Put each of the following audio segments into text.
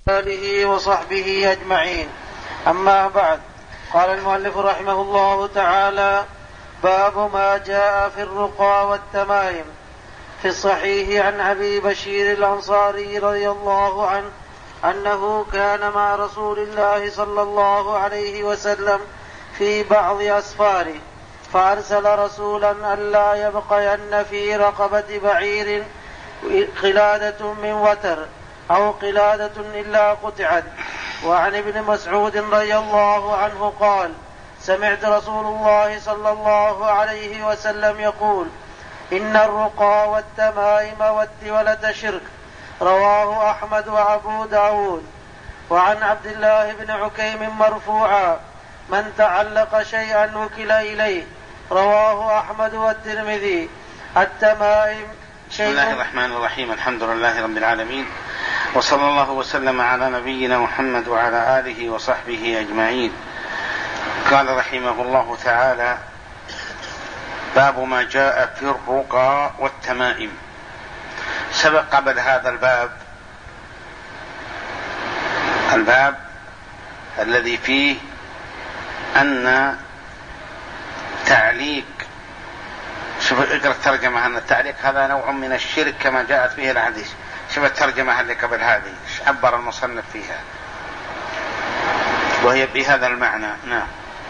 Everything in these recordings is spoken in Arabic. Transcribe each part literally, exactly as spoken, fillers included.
آله وصحبه أجمعين. أما بعد، قال المؤلف رحمه الله تعالى: باب ما جاء في الرقى والتمائم. في الصحيح عن أبي بشير الأنصاري رضي الله عنه أنه كان مع رسول الله صلى الله عليه وسلم في بعض أسفاره، فأرسل رسولا ألا يبقين في رقبة بعير قلادة من وتر أو قلادة إلا قطعت. وعن ابن مسعود رضي الله عنه قال: سمعت رسول الله صلى الله عليه وسلم يقول: إن الرقى والتمائم والتولة شرك. رواه أحمد وأبو داود. وعن عبد الله بن عكيم مرفوعا: من تعلق شيئا وكل إليه. رواه أحمد والترمذي. التمائم بسم الله الرحمن الرحيم. الحمد لله رب العالمين، وصلى الله وسلم على نبينا محمد وعلى آله وصحبه أجمعين. قال رحمه الله تعالى: باب ما جاء في الرقى والتمائم. سبق قبل هذا الباب الباب الذي فيه أن تعليق، شوف اقرأ الترجمة، أن التعليق هذا نوع من الشرك كما جاءت فيه الحديث. شوف الترجمة اللي قبل هذه عبر المصنف فيها، وهي بهذا المعنى. نعم.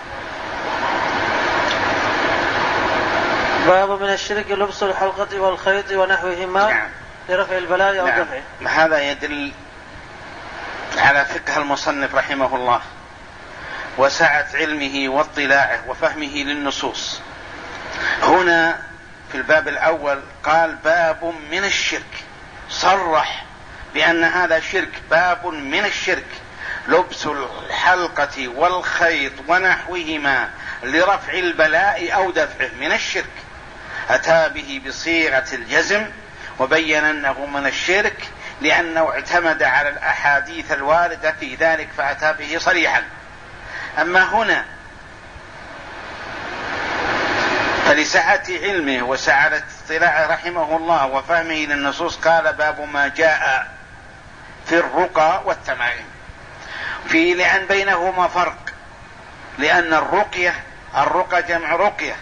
باب من الشرك لبس الحلقة والخيط ونحوهما. نعم. لرفع البلاء أو نعم. دفعه. هذا يدل على فقه المصنف رحمه الله وسعة علمه واطلاعه وفهمه للنصوص. هنا في الباب الأول قال باب من الشرك، صرح بأن هذا شرك، باب من الشرك لبس الحلقة والخيط ونحوهما لرفع البلاء أو دفعه، من الشرك. أتى به بصيغة الجزم وبين أنه من الشرك لأنه اعتمد على الأحاديث الواردة في ذلك فأتى به صريحا. أما هنا فلسعة علمه وسعة اطلاعه رحمه الله وفهمه للنصوص قال باب ما جاء في الرقى والتمائم. في لأن بينهما فرق، لأن الرقية الرقى جمع رقية،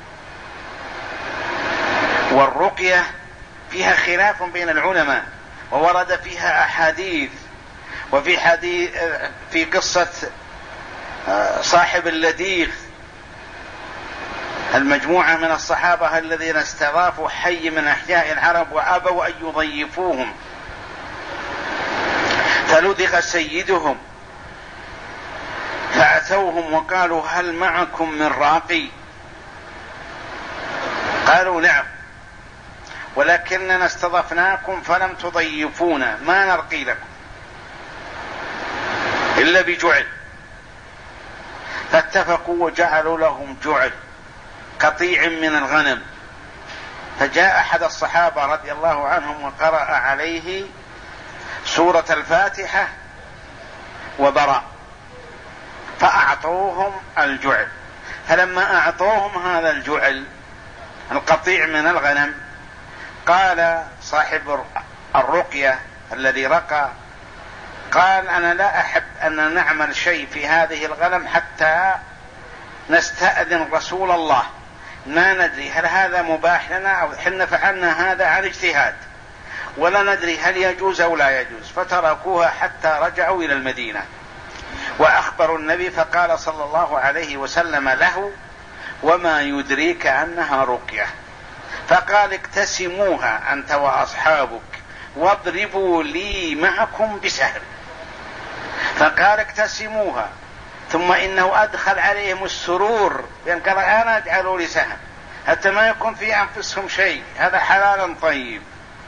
والرقية فيها خلاف بين العلماء وورد فيها أحاديث. وفي حديث في قصة صاحب اللديغ، المجموعة من الصحابة الذين استضافوا حي من أحياء العرب وأبوا أن يضيفوهم، فلدغ سيدهم فأتوهم وقالوا: هل معكم من راقي؟ قالوا: نعم، ولكننا استضفناكم فلم تضيفونا، ما نرقي لكم إلا بجعل. فاتفقوا وجعلوا لهم جعل قطيع من الغنم. فجاء أحد الصحابة رضي الله عنهم وقرأ عليه سورة الفاتحة وبراء، فأعطوهم الجعل. فلما أعطوهم هذا الجعل القطيع من الغنم، قال صاحب الرقية الذي رقى، قال: أنا لا أحب أن نعمل شيء في هذه الغنم حتى نستأذن رسول الله، ما ندري هل هذا مباح لنا أو حنا فعلنا هذا عن اجتهاد، ولا ندري هل يجوز أو لا يجوز. فتركوها حتى رجعوا إلى المدينة وأخبروا النبي، فقال صلى الله عليه وسلم له: وما يدريك أنها رقية؟ فقال: اقتسموها أنت وأصحابك واضربوا لي معكم بسهم. فقال: اقتسموها. ثم إنه أدخل عليهم السرور بأن قال: أنا أجعلوا لي سهم حتى ما يكون في أنفسهم شيء، هذا حلالا طيب.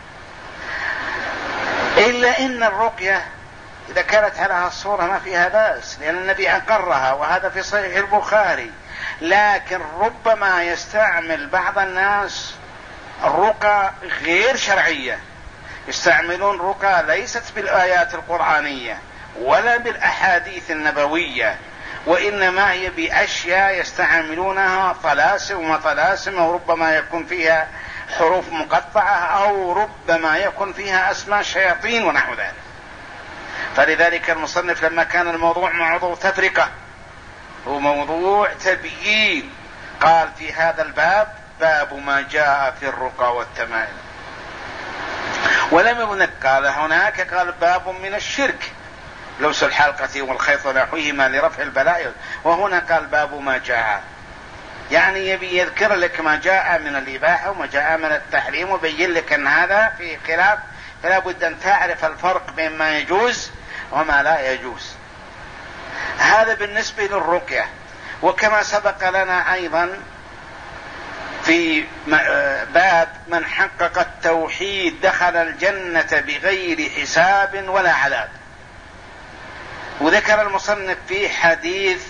إلا إن الرقية إذا كانت على الصورة ما فيها بأس، لأن النبي أقرها وهذا في صحيح البخاري. لكن ربما يستعمل بعض الناس الرقى غير شرعية، يستعملون رقى ليست بالآيات القرآنية ولا بالأحاديث النبوية، وإنما هي بأشياء يستعملونها طلاسم ومطلاسم، وربما يكون فيها حروف مقطعة أو ربما يكون فيها أسماء شياطين ونحو ذلك. فلذلك المصنف لما كان الموضوع موضوع تفرقة وموضوع تبيين قال في هذا الباب باب ما جاء في الرقى والتمائم، ولم يقل قال هناك قال باب من الشرك لبس الحلقة والخيط ونحوهما لرفع البلاء، وهنا قال باب ما جاء، يعني يبي يذكر لك ما جاء من الإباحة وما جاء من التحريم وبين لك أن هذا في خلاف، فلا بد أن تعرف الفرق بين ما يجوز وما لا يجوز. هذا بالنسبة للرقية. وكما سبق لنا أيضا في باب من حقق التوحيد دخل الجنة بغير حساب ولا عذاب، وذكر المصنف في حديث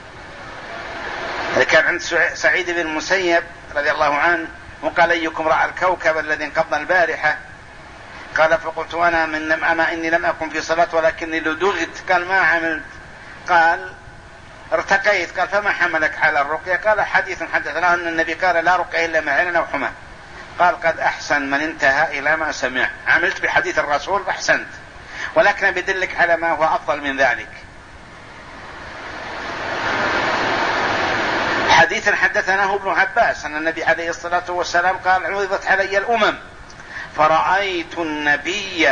كان عند سعيد بن المسيب رضي الله عنه وقال أيكم رأى الكوكب الذي انقضى البارحة؟ قال فقلت أنا من أما إني لم أكن في صلاة ولكني لدغت. قال ما عملت؟ قال ارتقيت. قال فما حملك على الرقية؟ قال حديث حدثنا أن النبي قال لا رقية إلا مع عين أو حمى. قال قد أحسن من انتهى إلى ما سمع، عملت بحديث الرسول أحسنت، ولكن بدلك على ما هو أفضل من ذلك. حديث حدثناه ابن عباس أن النبي عليه الصلاة والسلام قال عرضت علي الأمم فرأيت النبي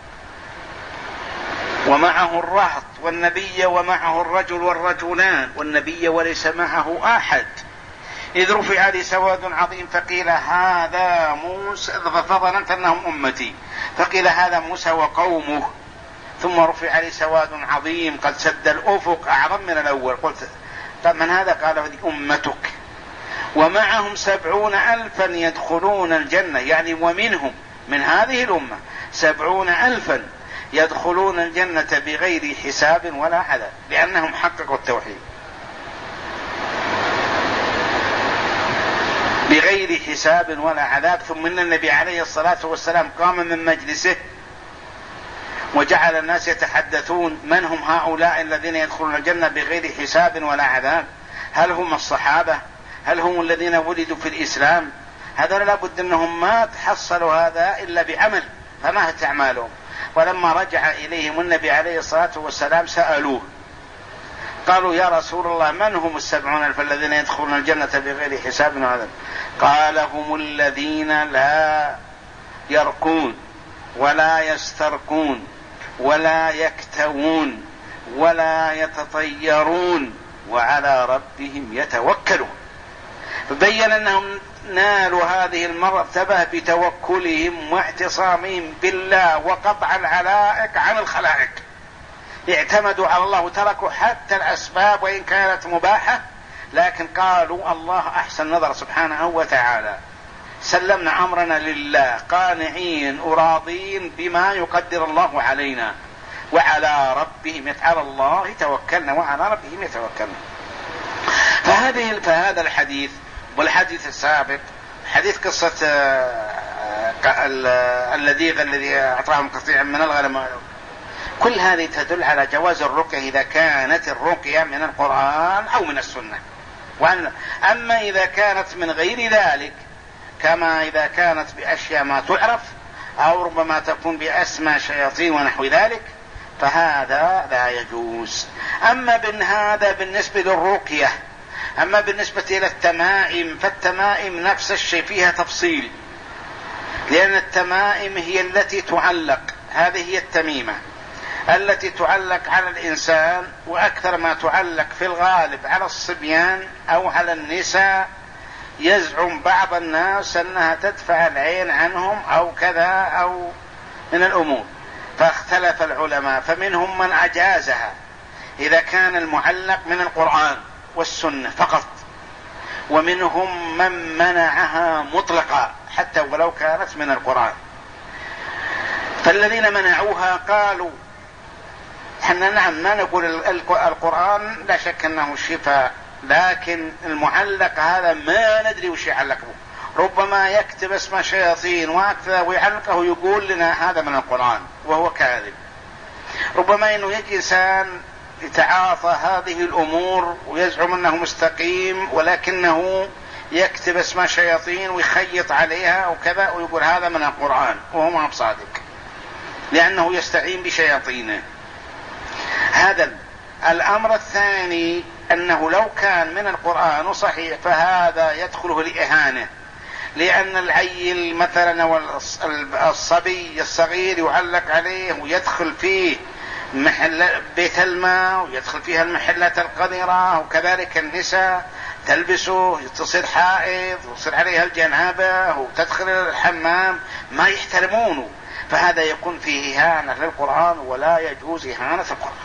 ومعه الرهط والنبي ومعه الرجل والرجلان والنبي وليس معه أحد، إذ رفع لي سواد عظيم فقيل هذا موسى، فظننت أنهم أمتي، فقيل هذا موسى وقومه، ثم رفع لي سواد عظيم قد سد الأفق أعظم من الأول. قلت طب من هذا؟ قال هذه أمتك، ومعهم سبعون ألفا يدخلون الجنة، يعني ومنهم من هذه الأمة سبعون ألفا يدخلون الجنة بغير حساب ولا عذاب، لأنهم حققوا التوحيد بغير حساب ولا عذاب. ثم إن النبي عليه الصلاة والسلام قام من مجلسه وجعل الناس يتحدثون من هم هؤلاء الذين يدخلون الجنة بغير حساب ولا عذاب؟ هل هم الصحابة؟ هل هم الذين ولدوا في الإسلام؟ هذا لا بد أنهم ما تحصلوا هذا إلا بعمل، فما تعمالهم. ولما رجع إليهم النبي عليه الصلاة والسلام سألوه قالوا يا رسول الله من هم السبعون ألف الذين يدخلون الجنة بغير حساب وعذاب؟ قال هم الذين لا يرقون ولا يسترقون ولا يكتوون ولا يتطيرون وعلى ربهم يتوكلون. فبين أنهم نالوا هذه المرتبة بتوكلهم واعتصامهم بالله وقطع العلائق عن الخلائق، اعتمدوا على الله وتركوا حتى الأسباب وإن كانت مباحة، لكن قالوا الله أحسن نظر سبحانه وتعالى، سلمنا أمرنا لله قانعين أراضين بما يقدر الله علينا، وعلى ربهم على الله توكلنا وعلى ربهم يتوكلنا. فهذه فهذا الحديث والحديث السابق حديث قصة اللذيغ الذي أعطاهم قطيعا من الغنم، كل هذه تدل على جواز الرقية إذا كانت الرقية من القرآن أو من السنة. أما إذا كانت من غير ذلك كما إذا كانت بأشياء ما تعرف أو ربما تكون بأسماء شياطين ونحو ذلك فهذا لا يجوز. أما بن هذا بالنسبة للرقية. أما بالنسبة إلى التمائم فالتمائم نفس الشيء فيها تفصيل، لأن التمائم هي التي تعلق، هذه هي التميمة التي تعلق على الإنسان، وأكثر ما تعلق في الغالب على الصبيان أو على النساء. يزعم بعض الناس أنها تدفع العين عنهم أو كذا أو من الأمور، فاختلف العلماء، فمنهم من أجازها إذا كان المعلق من القرآن والسنة فقط، ومنهم من منعها مطلقا حتى ولو كانت من القرآن. فالذين منعوها قالوا حنا نعم ما نقول القرآن لا شك أنه شفاء، لكن المعلق هذا ما ندري وش يعلقه، ربما يكتب اسم شياطين وأكثر ويعلقه يقول لنا هذا من القرآن وهو كاذب. ربما أنه يجي إنسان يتعاطى هذه الأمور ويزعم أنه مستقيم ولكنه يكتب اسم شياطين ويخيط عليها وكذا ويقول هذا من القرآن وهو ما بصادق، لأنه يستعين بشياطينه. هذا. الأمر الثاني أنه لو كان من القرآن صحيح فهذا يدخله الإهانة، لأن العيل مثلا والصبي الصغير يعلق عليه ويدخل فيه محل بيت الماء ويدخل فيها المحلات القذرة، وكذلك النساء تلبسه تصير حائض وتصير عليها الجنابة وتدخل الحمام ما يحترمونه، فهذا يكون فيه إهانة للقرآن ولا يجوز إهانة القرآن.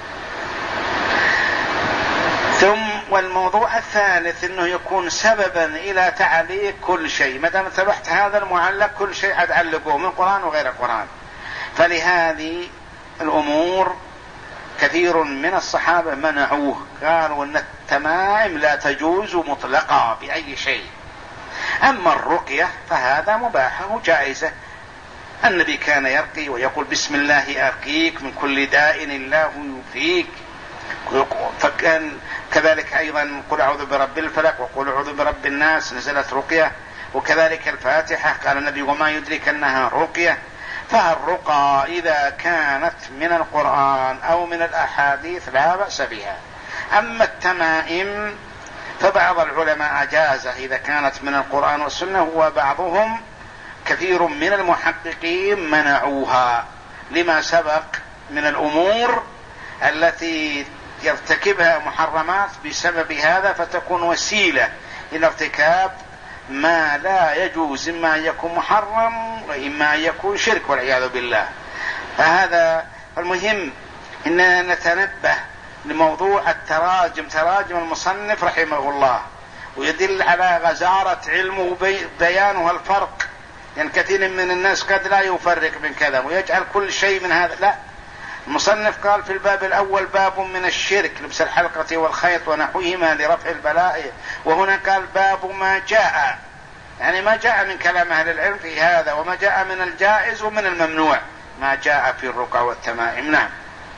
ثم والموضوع الثالث أنه يكون سببا إلى تعليق كل شيء، ما دام اتبعت هذا المعلق كل شيء أتعلقه من القرآن وغير القرآن. فلهذه الأمور كثير من الصحابة منعوه، قالوا أن التمائم لا تجوز مطلقا بأي شيء. أما الرقية فهذا مباح وجائزة، النبي كان يرقي ويقول بسم الله أرقيك من كل داء الله يوفيك، فكان كذلك أيضا قل أعوذ برب الفلق وقل أعوذ برب الناس نزلت رقية، وكذلك الفاتحة قال النبي وما يدرك أنها رقية. فالرقى إذا كانت من القرآن أو من الأحاديث لا بأس بها. أما التمائم فبعض العلماء أجازه إذا كانت من القرآن والسنة، وبعضهم كثير من المحققين منعوها لما سبق من الأمور التي يرتكبها محرمات بسبب هذا، فتكون وسيلة إلى ارتكاب ما لا يجوز، إما أن يكون محرم وإما أن يكون شرك والعياذ بالله. فهذا المهم إننا نتنبه لموضوع التراجم، تراجم المصنف رحمه الله، ويدل على غزارة علمه بيانه الفرق، يعني كثير من الناس قد لا يفرق من كذا ويجعل كل شيء من هذا. لا، المصنف قال في الباب الأول باب من الشرك لبس الحلقة والخيط ونحوهما لرفع البلاء، وهنا قال باب ما جاء، يعني ما جاء من كلام أهل العلم في هذا، وما جاء من الجائز ومن الممنوع، ما جاء في الرقى والتمائم. نعم.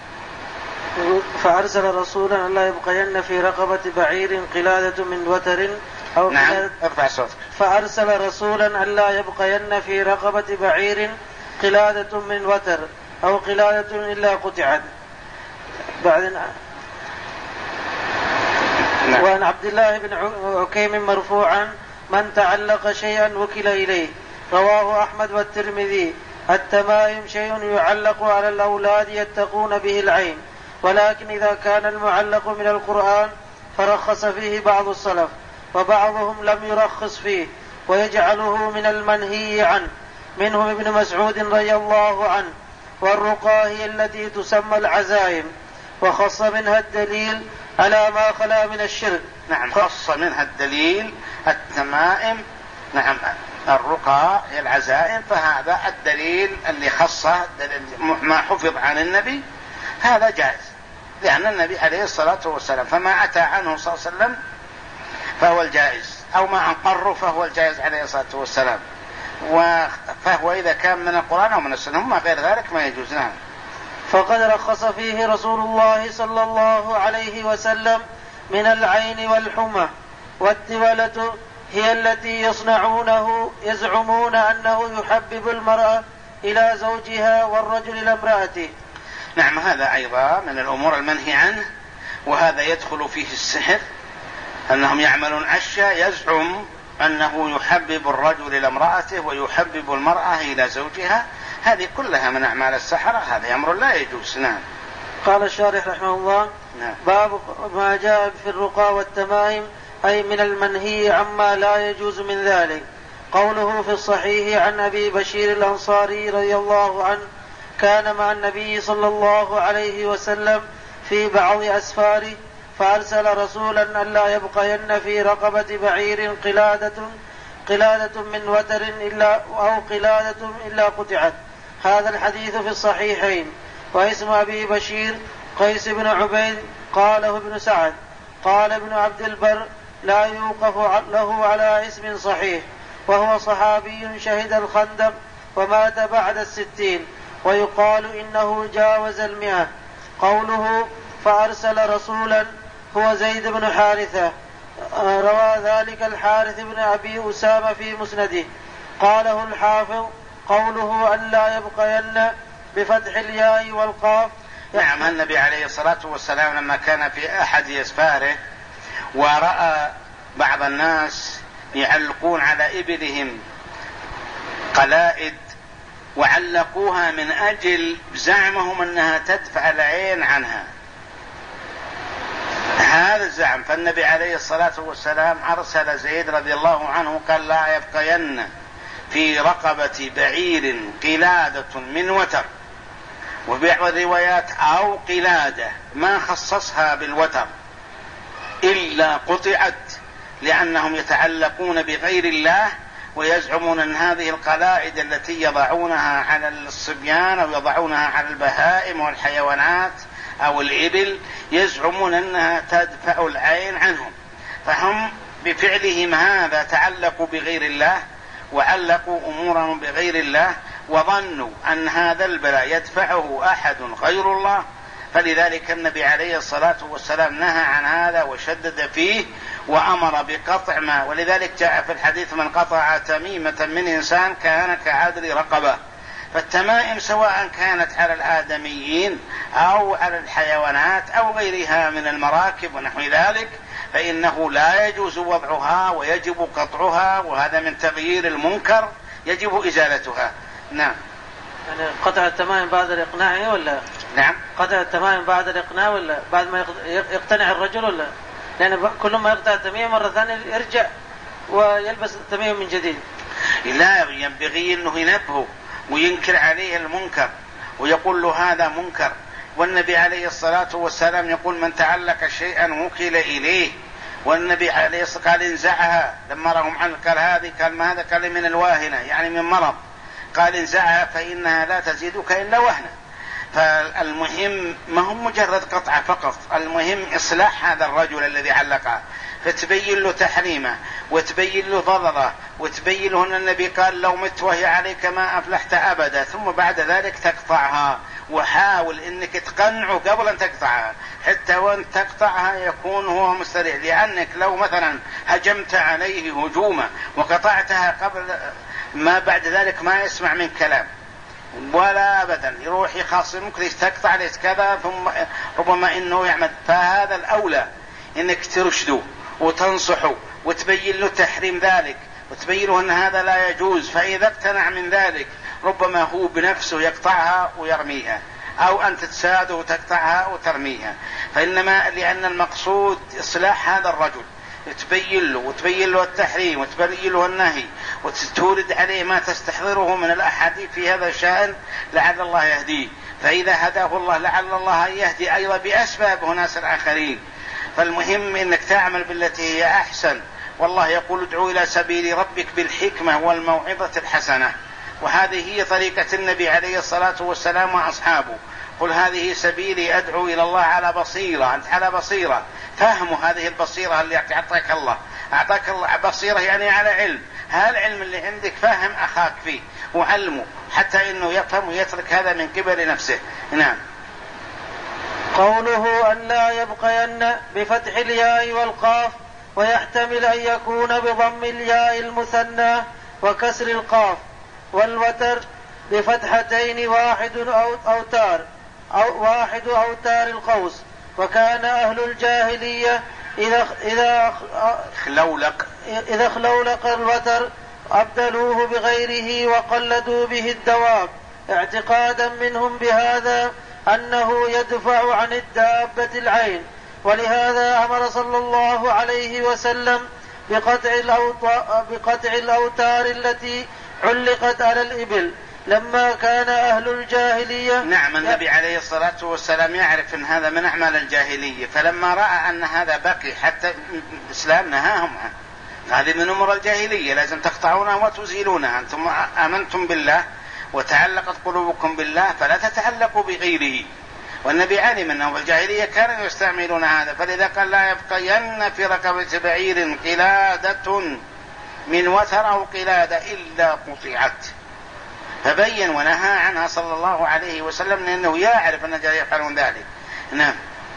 فأرسل رسولا ألا يبقين في رقبة بعير قلادة من وتر أو نعم. ارفع صوتك. فأرسل رسولا ألا يبقين في رقبة بعير قلادة من وتر أو قلادة إلا قطعت. بعدين نعم. وعن عبد الله بن عكيم مرفوعا من تعلق شيئا وكل إليه، رواه أحمد والترمذي. التمائم شيء يعلق على الأولاد يتقون به العين، ولكن إذا كان المعلق من القرآن فرخص فيه بعض السلف، وبعضهم لم يرخص فيه ويجعله من المنهي عنه، منهم ابن مسعود رضي الله عنه. والرقى هي التي تسمى العزائم، وخص منها الدليل على ما خلا من الشرك. نعم، خص منها الدليل التمائم. نعم، الرقى هي العزائم، فهذا الدليل اللي خصه ما حفظ عن النبي هذا جائز، لأن النبي عليه الصلاة والسلام فما أتى عنه صلى الله عليه وسلم فهو الجائز، أو ما أقره فهو الجائز عليه الصلاة والسلام، فهو إذا كان من القرآن أو من السنة، ما غير ذلك ما يجوز. نعم. فقد رخص فيه رسول الله صلى الله عليه وسلم من العين والحمى. والتولة هي التي يصنعونه يزعمون أنه يحبب المرأة إلى زوجها والرجل إلى امرأته. نعم، هذا أيضا من الأمور المنهي عنه، وهذا يدخل فيه السحر، أنهم يعملون أشياء يزعم أنه يحبب الرجل إلى امرأته ويحبب المرأة إلى زوجها، هذه كلها من أعمال السحرة، هذا أمر لا يجوز. نعم. قال الشارح رحمه الله: نعم. باب ما جاء في الرقى والتمائم، أي من المنهي عما لا يجوز من ذلك. قوله في الصحيح عن أبي بشير الأنصاري رضي الله عنه: كان مع النبي صلى الله عليه وسلم في بعض أسفاره، فأرسل رسولا ألا يبقين في رقبة بعير قلادة قلادة من وتر إلا أو قلادة إلا قطعت. هذا الحديث في الصحيحين. واسم أبي بشير قيس بن عبيد قاله ابن سعد. قال ابن عبد البر: لا يوقف له على اسم صحيح، وهو صحابي شهد الخندق ومات بعد الستين، ويقال إنه جاوز المئة. قوله فأرسل رسولا هو زيد بن حارثة، روى ذلك الحارث بن أبي أسامة في مسنده. قاله الحافظ: قوله أن لا يبقين بفتح الياء والقاف نعم. النبي عليه الصلاة والسلام لما كان في أحد أسفاره ورأى بعض الناس يعلقون على إبلهم قلائد وعلقوها من أجل زعمهم أنها تدفع العين عنها، هذا الزعم، فالنبي عليه الصلاة والسلام أرسل زيد رضي الله عنه قال لا يبقين في رقبة بعير قلادة من وتر، وبعض الروايات أو قلادة ما خصصها بالوتر إلا قطعت، لأنهم يتعلقون بغير الله ويزعمون أن هذه القلائد التي يضعونها على الصبيان أو يضعونها على البهائم والحيوانات أو الإبل يزعمون أنها تدفع العين عنهم، فهم بفعلهم هذا تعلقوا بغير الله وعلقوا أمورهم بغير الله وظنوا أن هذا البلاء يدفعه أحد غير الله، فلذلك النبي عليه الصلاة والسلام نهى عن هذا وشدد فيه وأمر بقطع ما، ولذلك جاء في الحديث من قطع تميمة من إنسان كان كعدل رقبة. فالتمائم سواء كانت على الآدميين أو على الحيوانات أو غيرها من المراكب ونحو ذلك فإنه لا يجوز وضعها ويجب قطعها، وهذا من تغيير المنكر يجب إزالتها. نعم. يعني قطع التمائم بعد الإقناع ولا؟ نعم. قطع التمائم بعد الإقناع ولا بعد ما يقتنع الرجل ولا؟ لأن كل ما يقطع التميم مرة ثانية يرجع ويلبس التميم من جديد. لا، ينبغي أنه ينبهه وينكر عليه المنكر ويقول له هذا منكر، والنبي عليه الصلاة والسلام يقول من تعلق شيئا وكل إليه، والنبي عليه الصلاة والسلام قال انزعها لما رأهم عنه قال هذه قال ما هذا قال من الواهنة يعني من مرض، قال انزعها فإنها لا تزيدك إلا وهنا. فالمهم ما هم مجرد قطعة فقط، المهم إصلاح هذا الرجل الذي علقها، فتبين له تحريمه وتبين له ضرره وتبين له أن النبي قال لو مت وهي عليك ما أفلحت أبدا، ثم بعد ذلك تقطعها، وحاول أنك تقنعه قبل أن تقطعها حتى وأن تقطعها يكون هو مستريح، لأنك لو مثلا هجمت عليه هجومة وقطعتها قبل ما بعد ذلك ما يسمع من كلام ولا أبدا، يروح يخاصمك ليش تقطع ليش كذا، ثم ربما إنه يعمل. فهذا الأولى إنك ترشده وتنصحه وتبين له تحريم ذلك وتبين له أن هذا لا يجوز، فإذا اقتنع من ذلك ربما هو بنفسه يقطعها ويرميها، أو أنت تساعده وتقطعها وترميها. فإنما لأن المقصود إصلاح هذا الرجل، تبين له وتبين له التحريم وتبين له النهي وتورد عليه ما تستحضره من الأحاديث في هذا الشأن لعل الله يهديه، فإذا هداه الله لعل الله يهدي أيضا بأسباب ناس الآخرين. فالمهم إنك تعمل بالتي هي أحسن، والله يقول ادعو إلى سبيل ربك بالحكمة والموعظة الحسنة، وهذه هي طريقة النبي عليه الصلاة والسلام وأصحابه. قل هذه سبيلي أدعو إلى الله على بصيرة، أنت على بصيرة، فهم هذه البصيرة اللي أعطاك الله، أعطاك الله بصيرة يعني على علم، هذا العلم اللي عندك فهم أخاك فيه وعلمه حتى إنه يفهم ويترك هذا من قبل نفسه. نعم. قوله أن لا يبقين بفتح الياء والقاف، ويحتمل أن يكون بضم الياء المثنى وكسر القاف، والوتر بفتحتين واحد أو أوتار أو واحد أوتار القوس. وكان أهل الجاهلية إذا إذا خلولق إذا خلولق الوتر أبدلوه بغيره وقلدوا به الدواب، اعتقادا منهم بهذا أنه يدفع عن الدابة العين. ولهذا أمر صلى الله عليه وسلم بقطع الأوتار, بقطع الأوتار التي علقت على الإبل لما كان أهل الجاهلية. نعم. النبي عليه الصلاة والسلام يعرف أن هذا من أعمال الجاهلية، فلما رأى أن هذا بقي حتى الإسلام نهاهم عنه، هذه من أمور الجاهلية لازم تقطعونها وتزيلونها، أنتم آمنتم بالله وتعلقت قلوبكم بالله فلا تتعلقوا بغيره. والنبي علم أنه في الجاهلية كانوا يستعملون هذا، فلذا قال لا يبقين في رقبة بعير قلادة من وتر أو قلادة إلا قطعت، فبين ونهى عنها صلى الله عليه وسلم لأنه يعرف أن الجاهلية يفعلون ذلك. نعم.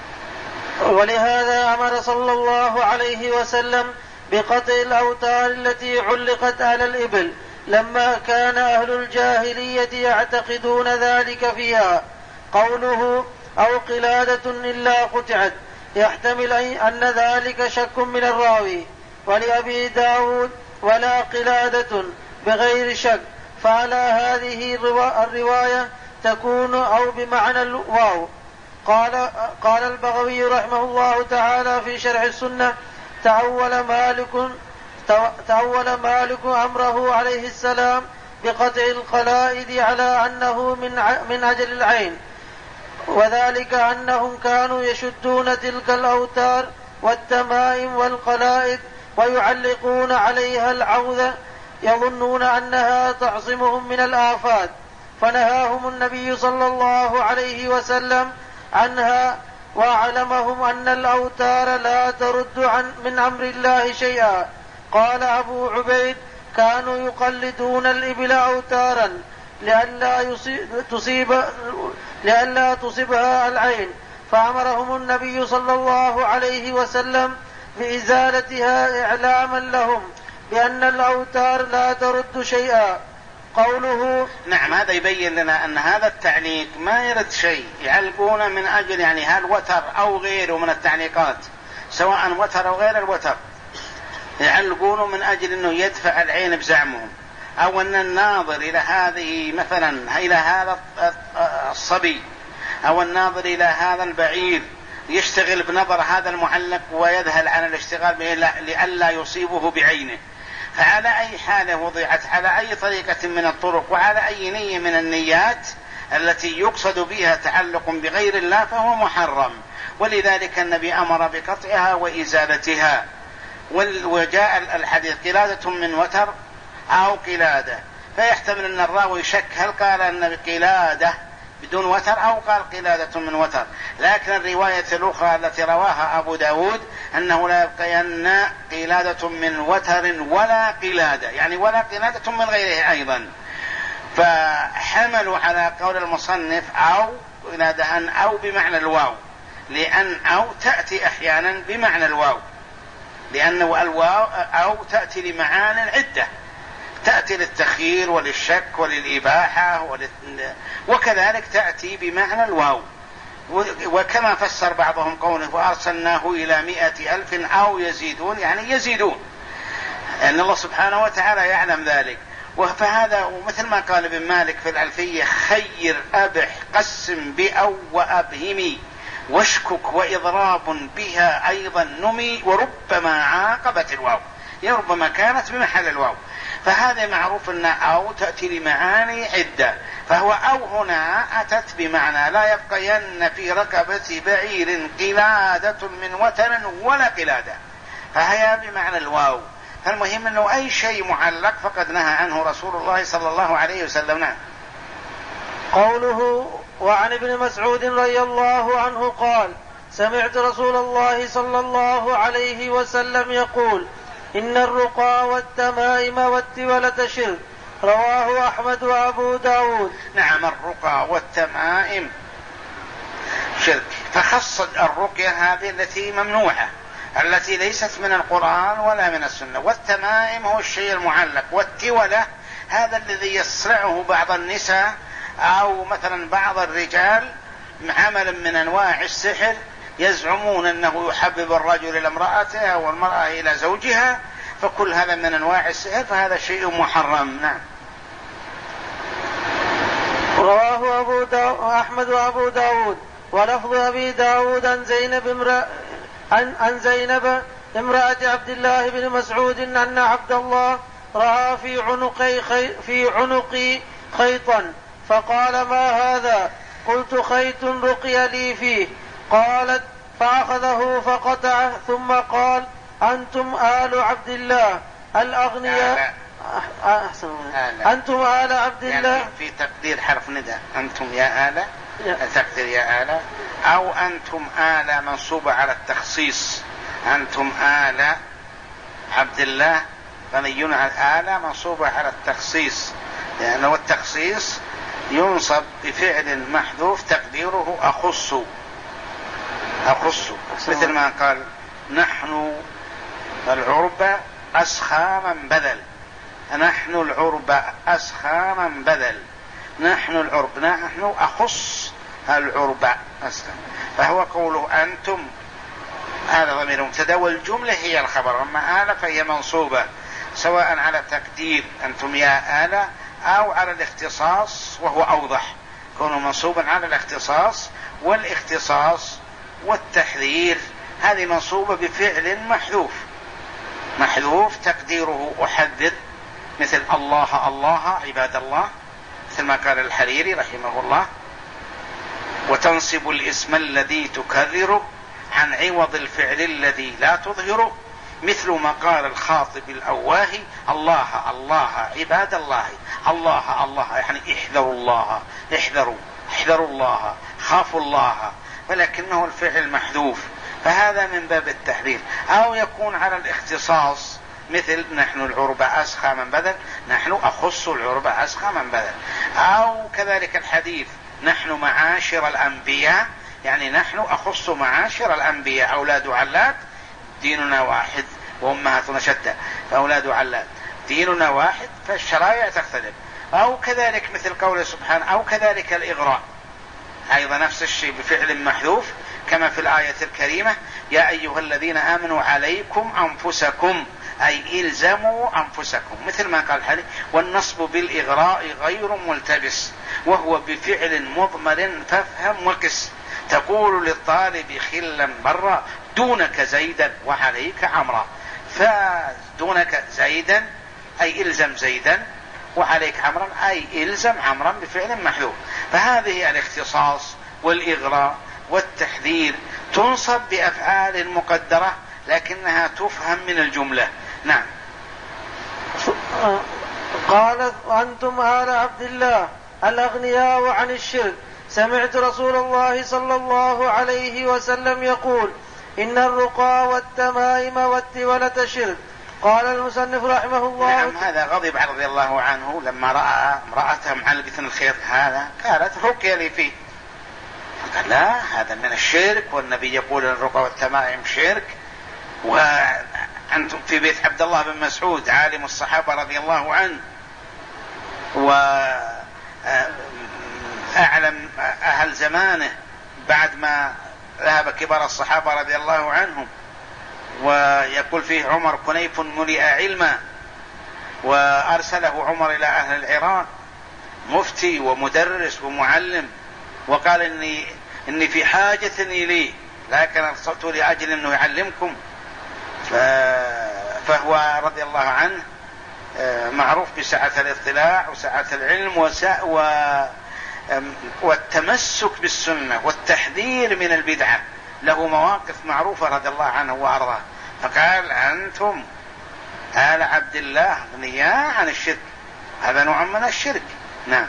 ولهذا أمر صلى الله عليه وسلم بقطع الأوتار التي علقت على الإبل لما كان أهل الجاهلية يعتقدون ذلك فيها. قوله أو قلادة إلا قطعت، يحتمل أن ذلك شك من الراوي. ولأبي داود ولا قلادة بغير شك، فعلى هذه الرواية تكون أو بمعنى الواو. قال, قال البغوي رحمه الله تعالى في شرح السنة: تأول مالك, تأول مالك أمره عليه السلام بقطع القلائد على أنه من أجل العين، وذلك أنهم كانوا يشدون تلك الأوتار والتمائم والقلائد ويعلقون عليها العوذ، يظنون أنها تعصمهم من الآفات، فنهاهم النبي صلى الله عليه وسلم عنها، وعلمهم أن الأوتار لا ترد عن من أمر الله شيئا. قال أبو عبيد: كانوا يقلدون الإبل أوتارا لئلا تصيب لئلا تصيبها العين، فأمرهم النبي صلى الله عليه وسلم بإزالتها إعلاما لهم بأن الأوتار لا ترد شيئا. قوله نعم، هذا يبين لنا أن هذا التعليق ما يرد شيء، يعلقون من أجل يعني هالوتر أو غيره من التعليقات، سواء وتر أو غير الوتر، يعلقون من أجل أنه يدفع العين بزعمهم، أو أن الناظر إلى هذه مثلا إلى هذا الصبي أو الناظر إلى هذا البعير يشتغل بنظر هذا المعلق ويذهل عن الاشتغال به لئلا يصيبه بعينه. فعلى أي حالة وضعت على أي طريقة من الطرق وعلى أي نية من النيات التي يقصد بها تعلق بغير الله فهو محرم، ولذلك النبي أمر بقطعها وإزالتها. وجاء الحديث: قلادة من وتر أو قلادة، فيحتمل أن الراوي شك هل قال أن قلادة بدون وتر أو قال قلادة من وتر، لكن الرواية الأخرى التي رواها أبو داود أنه لا يبقين قلادة من وتر ولا قلادة، يعني ولا قلادة من غيره أيضا، فحملوا على قول المصنف أو قلادة أو بمعنى الواو، لأن أو تأتي أحيانا بمعنى الواو، لأن الواو أو تأتي لمعان عدة، تأتي للتخيير وللشك وللإباحة ولل... وكذلك تأتي بمعنى الواو. وكما فسر بعضهم قوله: وأرسلناه إلى مئة ألف أو يزيدون، يعني يزيدون، أن الله سبحانه وتعالى يعلم ذلك. فهذا ومثل ما قال ابن مالك في الألفية: خير أبح قسم بأو وأبهمي واشكك وإضراب بها أيضا نمي، وربما عاقبت الواو، يعني ربما كانت بمحل الواو. فهذا معروف أن أو تأتي لمعاني عدة، فهو أو هنا أتت بمعنى لا يبقين في ركبة بعير قلادة من وتر ولا قلادة، فهي بمعنى الواو. فالمهم أنه أي شيء معلق فقد نهى عنه رسول الله صلى الله عليه وسلم. نعم. قوله: وعن ابن مسعود رضي الله عنه قال: سمعت رسول الله صلى الله عليه وسلم يقول: إن الرقى والتمائم والتولة شرك. رواه أحمد وأبو داود. نعم، الرقى والتمائم شرك، فخص الرقية هذه التي ممنوعة التي ليست من القرآن ولا من السنة، والتمائم هو الشيء المعلق، والتولة هذا الذي يصنعه بعض النساء أو مثلا بعض الرجال عمل من أنواع السحر، يزعمون أنه يحبب الرجل إلى امرأته أو المرأة إلى زوجها، فكل هذا من أنواع السحر، فهذا شيء محرم. نعم. رواه أبو داود أحمد وأبو داود. ولفظ أبي داود عن زينب امرأة عن, عن زينب امرأة عبد الله بن مسعود أن عبد الله رأى في عنقي خي في عنقي خيطا فقال: ما هذا؟ قلت: خيط رقي لي فيه. قالت: فأخذه فقطعه ثم قال: أنتم آل عبد الله الأغنياء. أحسن. أنتم آل عبد الله، يعني في تقدير حرف ندى، أنتم يا آل، تقدير يا آل، أو أنتم آل منصوبة على التخصيص، أنتم آل عبد الله غنيون على آل منصوبة على التخصيص، لأنه يعني التخصيص ينصب بفعل محذوف تقديره أخص أخص، مثل ما قال: نحن العرب أسخى من بذل، نحن العرب أسخى من بذل، نحن العرب، نحن أخص العربة أسخى، فهو قوله أنتم هذا ضمير مبتدأ والجملة هي الخبر، أما آلة فهي منصوبة سواء على تقدير أنتم يا آلة أو على الاختصاص، وهو أوضح كونه منصوبا على الاختصاص، والاختصاص والتحذير هذه منصوبة بفعل محذوف محذوف تقديره أحذر، مثل الله الله عباد الله، مثل ما قال الحريري رحمه الله، وتنصب الاسم الذي تكرره عن عوض الفعل الذي لا تظهره، مثل ما قال الخاطب الأواهي الله الله عباد الله، الله الله يعني احذروا الله، احذروا احذروا الله، خافوا الله، ولكنه الفعل محذوف، فهذا من باب التحذير. أو يكون على الاختصاص، مثل نحن العربة أسخى من بدل، نحن أخص العربة أسخى من بدل. أو كذلك الحديث نحن معاشر الأنبياء، يعني نحن أخص معاشر الأنبياء، أولاد علات ديننا واحد وأمهاتنا شتى، فأولاد علات ديننا واحد فالشرائع تختلف. أو كذلك مثل قوله سبحانه أو كذلك الإغراء، أيضا نفس الشيء بفعل محذوف، كما في الآية الكريمة يا أيها الذين آمنوا عليكم أنفسكم، أي إلزموا أنفسكم، مثل ما قال الحديث والنصب بالإغراء غير ملتبس، وهو بفعل مضمر فافهم وقس، تقول للطالب خلا برا دونك زيدا وعليك عمرا، فدونك زيدا أي إلزم زيدا، وعليك عمرا أي إلزم عمرا بفعل محذوف. فهذه الاختصاص والإغراء والتحذير تنصب بأفعال مقدرة لكنها تفهم من الجملة. نعم. قال أنتم آل عبد الله الأغنياء عن الشرك، سمعت رسول الله صلى الله عليه وسلم يقول إن الرقى والتمائم والتولة شرك. قال المصنف رحمه الله نعم. هذا غضب رضي الله عنه لما رأى امرأته معلقة الخيط هذا، قالت رقي لي فيه، قال لا هذا من الشرك، والنبي يقول الرقى والتمائم شرك، وأنتم في بيت عبد الله بن مسعود عالم الصحابة رضي الله عنه وأعلم أهل زمانه بعد ما ذهب كبار الصحابة رضي الله عنهم، ويقول فيه عمر كنيف ملئ علما، وأرسله عمر إلى أهل العراق مفتي ومدرس ومعلم، وقال إني, إني في حاجة إليه لكن أرسلت لأجل أنه يعلمكم. فهو رضي الله عنه معروف بسعة الاطلاع وسعة العلم والتمسك بالسنة والتحذير من البدعة، له مواقف معروفة رضي الله عنه وأرضاه، فقال أنتم آل عبد الله أغنياء عن الشرك، هذا نوع من الشرك. نعم.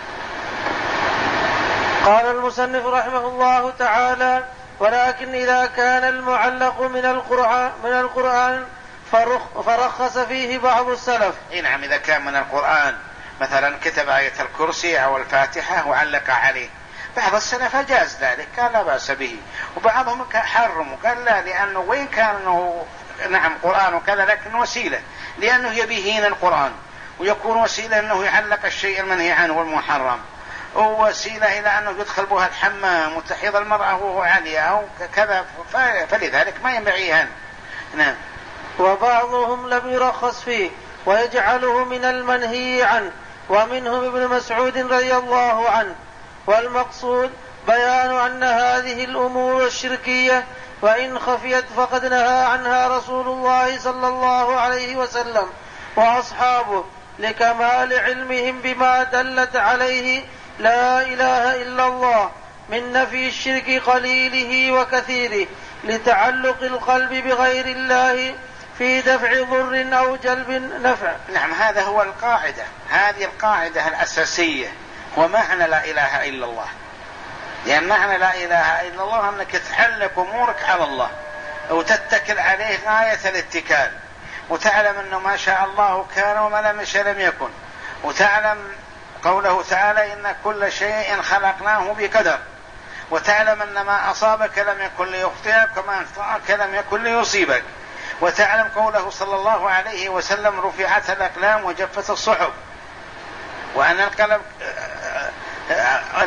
قال المصنف رحمه الله تعالى ولكن إذا كان المعلق من القرآن, من القرآن فرخص فيه بعض السلف. نعم. إذا كان من القرآن مثلا كتب آية الكرسي أو الفاتحة وعلق عليه، بعض السلف جاز ذلك، قال لا بأس به، وبعضهم حرموا قال لا، لأنه وين كان نعم قرآن وكذا لكن وسيلة، لأنه يبيهين القرآن، ويكون وسيلة أنه يعلق الشيء المنهي عنه والمحرم، ووسيلة إلى أنه يدخل بها الحمام وتحيض المرأة وهو عالية أو كذا، فلذلك ما ينبغيهن. نعم. وبعضهم لم يرخص فيه ويجعله من المنهي عنه، ومنهم ابن مسعود رضي الله عنه. والمقصود بيان أن هذه الأمور الشركية وإن خفيت فقد نهى عنها رسول الله صلى الله عليه وسلم وأصحابه لكمال علمهم بما دلت عليه لا إله إلا الله من نفي الشرك قليله وكثيره، لتعلق القلب بغير الله في دفع ضر أو جلب نفع. نعم. هذا هو القاعدة، هذه القاعدة الأساسية، ومعنى لا إله إلا الله، لأن معنى لا إله إلا الله أنك تعلق أمورك على الله وتتكل عليه غاية الاتكال، وتعلم أنه ما شاء الله كان وما لم يشاء لم يكن، وتعلم قوله تعالى إن كل شيء خلقناه بقدر، وتعلم أن ما أصابك لم يكن ليخطئك وما أخطأك لم يكن ليصيبك، وتعلم قوله صلى الله عليه وسلم رفعت الأقلام وجفت الصحف، وأن القلم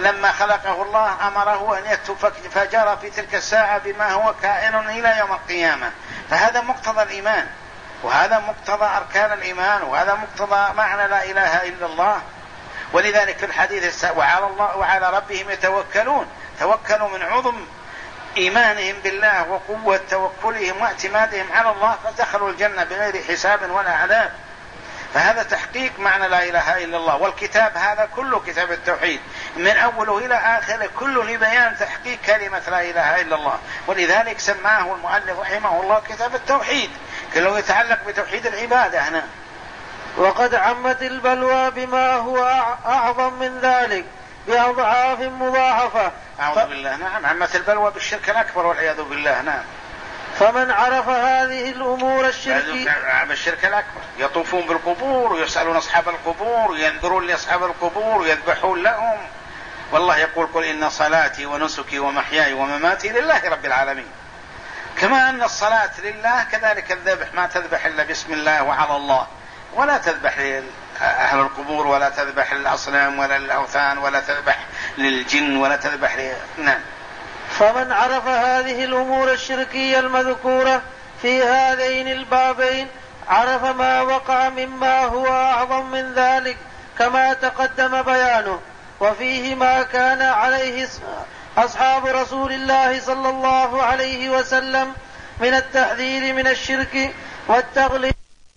لما خلقه الله أمره أن يكتب فجرى في تلك الساعة بما هو كائن إلى يوم القيامة. فهذا مقتضى الإيمان، وهذا مقتضى أركان الإيمان، وهذا مقتضى معنى لا إله إلا الله. ولذلك في الحديث وعلى الله وعلى ربهم يتوكلون، توكلوا من عظم إيمانهم بالله وقوة توكلهم واعتمادهم على الله فدخلوا الجنة بغير حساب ولا عذاب. فهذا تحقيق معنى لا إله إلا الله. والكتاب هذا كله كتاب التوحيد من أوله إلى آخره كله لبيان تحقيق كلمة لا إله إلا الله. ولذلك سماه المؤلف رحمه الله كتاب التوحيد، كله يتعلق بتوحيد العبادة هنا. وقد عمت البلوى بما هو أعظم من ذلك بأضعاف مضاعفة. أعوذ ف... بالله. نعم، عمت البلوى بالشرك الأكبر والعياذ بالله. نعم. فمن عرف هذه الأمور الشركية بالشرك الأكبر يطوفون بالقبور ويسألون أصحاب القبور وينذرون لأصحاب القبور ويذبحون لهم. والله يقول قل إن صلاتي ونسكي ومحياي ومماتي لله رب العالمين. كما أن الصلاة لله كذلك الذبح، ما تذبح إلا بسم الله وعلى الله، ولا تذبح لأهل القبور ولا تذبح للأصنام ولا للأوثان ولا تذبح للجن ولا تذبح ل... نعم. فمن عرف هذه الأمور الشركية المذكورة في هذين البابين عرف ما وقع مما هو أعظم من ذلك كما تقدم بيانه. وفيه ما كان عليه أصحاب رسول الله صلى الله عليه وسلم من التحذير من الشرك والتغليب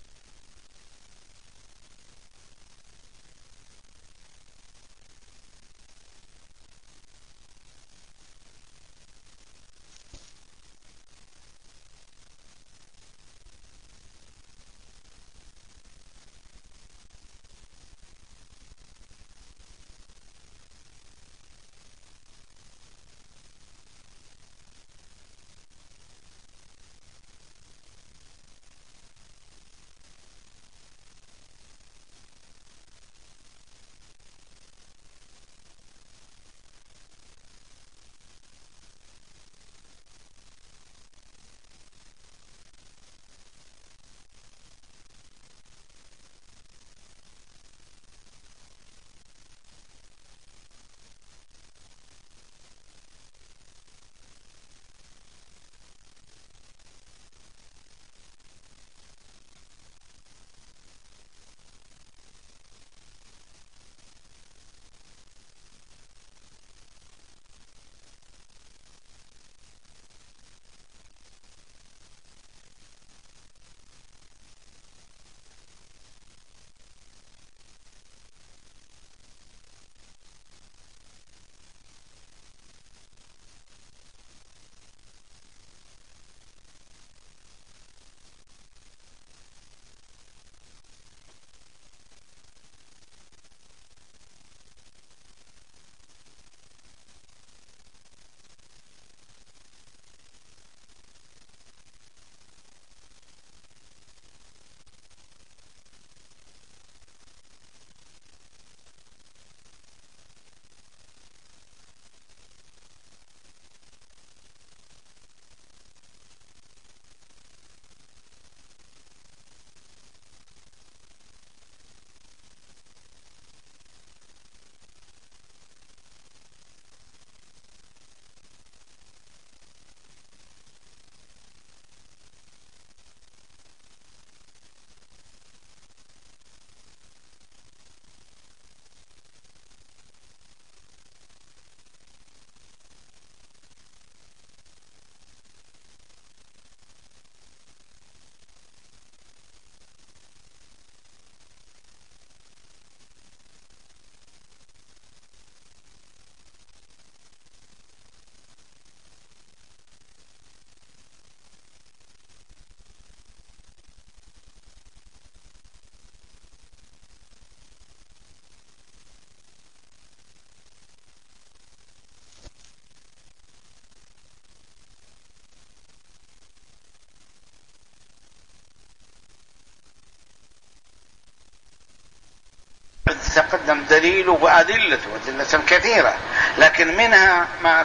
تقدم دليله وأدلته وأدلة كثيرة، لكن منها ما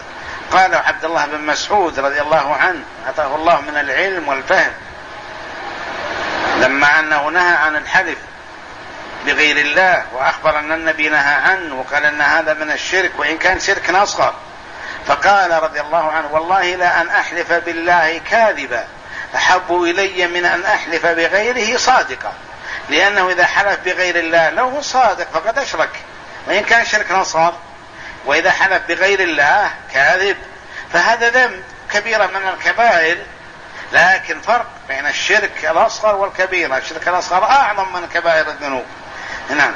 قاله عبد الله بن مسعود رضي الله عنه أعطاه الله من العلم والفهم لما أنه نهى عن الحلف بغير الله، وأخبر أن النبي نهى عنه وقال أن هذا من الشرك وإن كان شرك أصغر. فقال رضي الله عنه: والله لا أن أحلف بالله كاذبا أحب إلي من أن أحلف بغيره صادقا، لأنه إذا حلف بغير الله لو هو صادق فقد أشرك وإن كان شرك أصغر، وإذا حلف بغير الله كاذب فهذا ذنب كبيرة من الكبائر. لكن فرق بين الشرك الأصغر والكبيرة، الشرك الأصغر أعظم من كبائر الذنوب. نعم.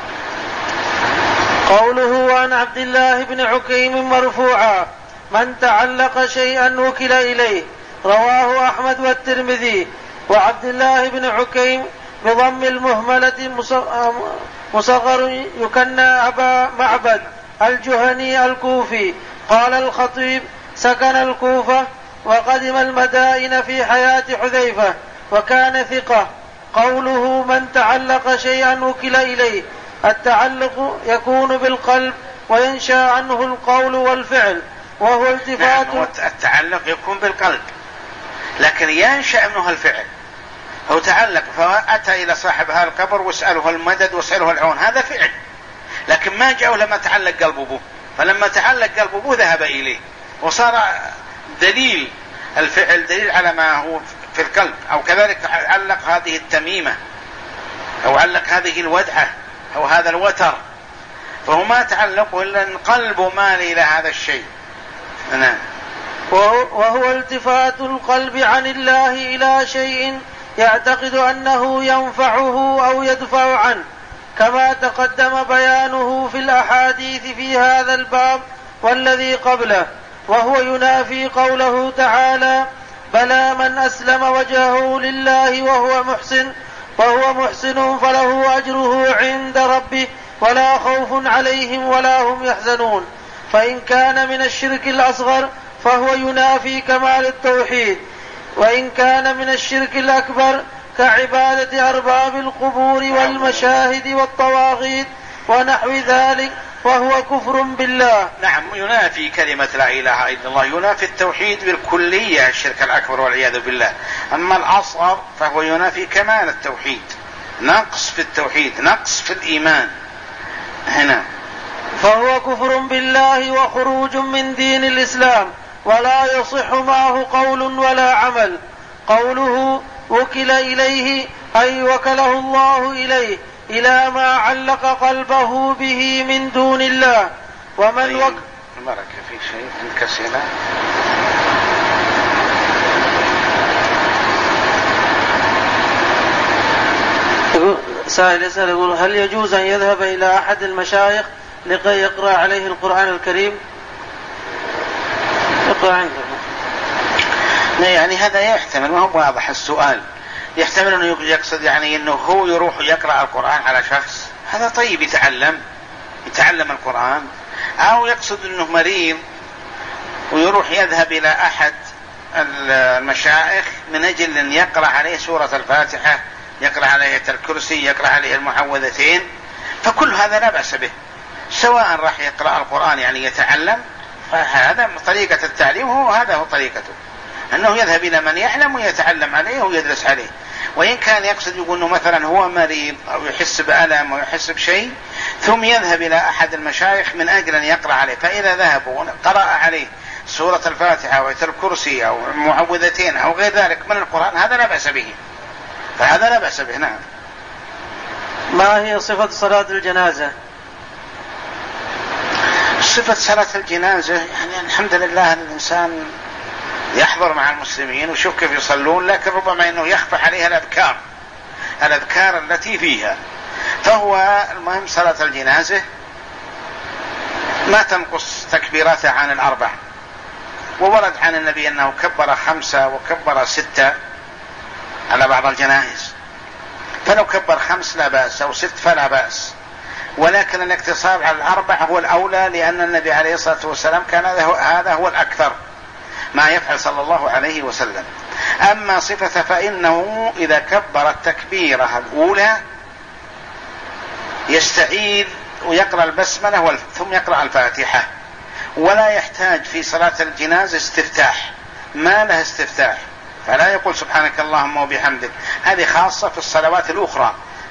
قوله: عن عبد الله بن عكيم مرفوعا: من تعلق شيئا وكل إليه، رواه أحمد والترمذي. وعبد الله بن عكيم بضم المهملة مصغر يكنى أبا معبد الجهني الكوفي. قال الخطيب: سكن الكوفة وقدم المدائن في حياة حذيفة وكان ثقة. قوله: من تعلق شيئا وكل إليه، التعلق يكون بالقلب وينشأ عنه القول والفعل، وهو التفات. نعم، التعلق يكون بالقلب لكن ينشأ منه الفعل. هو تعلق فأتى إلى صاحب هذا القبر واسأله المدد واسأله العون، هذا فعل، لكن ما جاءه لما تعلق قلبه به، فلما تعلق قلبه به ذهب إليه وصار دليل الفعل دليل على ما هو في القلب. أو كذلك علق هذه التميمة أو علق هذه الودعة أو هذا الوتر، فهو ما تعلقه إلا أن قلبه مال إلى هذا الشيء. نعم. وهو التفات القلب عن الله إلى شيء يعتقد أنه ينفعه أو يدفع عنه، كما تقدم بيانه في الأحاديث في هذا الباب والذي قبله. وهو ينافي قوله تعالى: بلى من أسلم وجهه لله وهو محسن وهو محسن فله أجره عند ربه ولا خوف عليهم ولا هم يحزنون. فإن كان من الشرك الأصغر فهو ينافي كمال التوحيد، وإن كان من الشرك الأكبر كعبادة أرباب القبور والمشاهد والطواغيت ونحو ذلك وهو كفر بالله. نعم، ينافي كلمة لا إله إلا الله، ينافي التوحيد بالكلية الشرك الأكبر والعياذ بالله. أما الأصغر فهو ينافي كمال التوحيد، نقص في التوحيد، نقص في الإيمان هنا، فهو كفر بالله وخروج من دين الإسلام ولا يصح معه قول ولا عمل. قوله وكل إليه أي وكله الله إليه إلى ما علق قلبه به من دون الله. ومن وك... بركة في شيء انكسر. سائل يسأل يقول: هل يجوز أن يذهب إلى أحد المشايخ لكي يقرأ عليه القرآن الكريم؟ يقرأ عنده. يعني هذا يحتمل، ما هو واضح السؤال، يحتمل أنه يقصد يعني أنه هو يروح يقرأ القرآن على شخص، هذا طيب يتعلم يتعلم القرآن، أو يقصد أنه مريض ويروح يذهب إلى أحد المشايخ من أجل أن يقرأ عليه سورة الفاتحة، يقرأ عليه الكرسي، يقرأ عليه المعوذتين، فكل هذا لا بأس به، سواء راح يقرأ القرآن يعني يتعلم، فهذا طريقة التعليم، هو هذا هو طريقته، أنه يذهب إلى من يعلم ويتعلم عليه ويدرس عليه. وإن كان يقصد يقول أنه مثلا هو مريض أو يحس بألم أو يحس بشيء ثم يذهب إلى أحد المشايخ من أجل أن يقرأ عليه، فإذا ذهب وقرأ عليه سورة الفاتحة أو الكرسي أو المعوذتين أو غير ذلك من القرآن هذا لا بأس به، فهذا لا بأس به. نعم. ما هي صفة صلاة الجنازة؟ صفة صلاة الجنازة يعني الحمد لله الإنسان يحضر مع المسلمين ويشوف كيف يصلون، لكن ربما أنه يخفى عليها الأذكار الأذكار التي فيها. فهو المهم صلاة الجنازة ما تنقص تكبيراتها عن الأربع، وورد عن النبي أنه كبر خمسة وكبر ستة على بعض الجنائز، فلو كبر خمس لا بأس أو ست فلا بأس، ولكن الاقتصار على الأربع هو الأولى، لأن النبي عليه الصلاة والسلام كان هذا هو الأكثر ما يفعل صلى الله عليه وسلم. أما صفة فإنه إذا كبر التكبيرة الأولى يستعيذ ويقرأ البسملة ثم يقرأ الفاتحة، ولا يحتاج في صلاة الجنازة استفتاح، ما له استفتاح، فلا يقول سبحانك اللهم وبحمدك، هذه خاصة في الصلوات الأخرى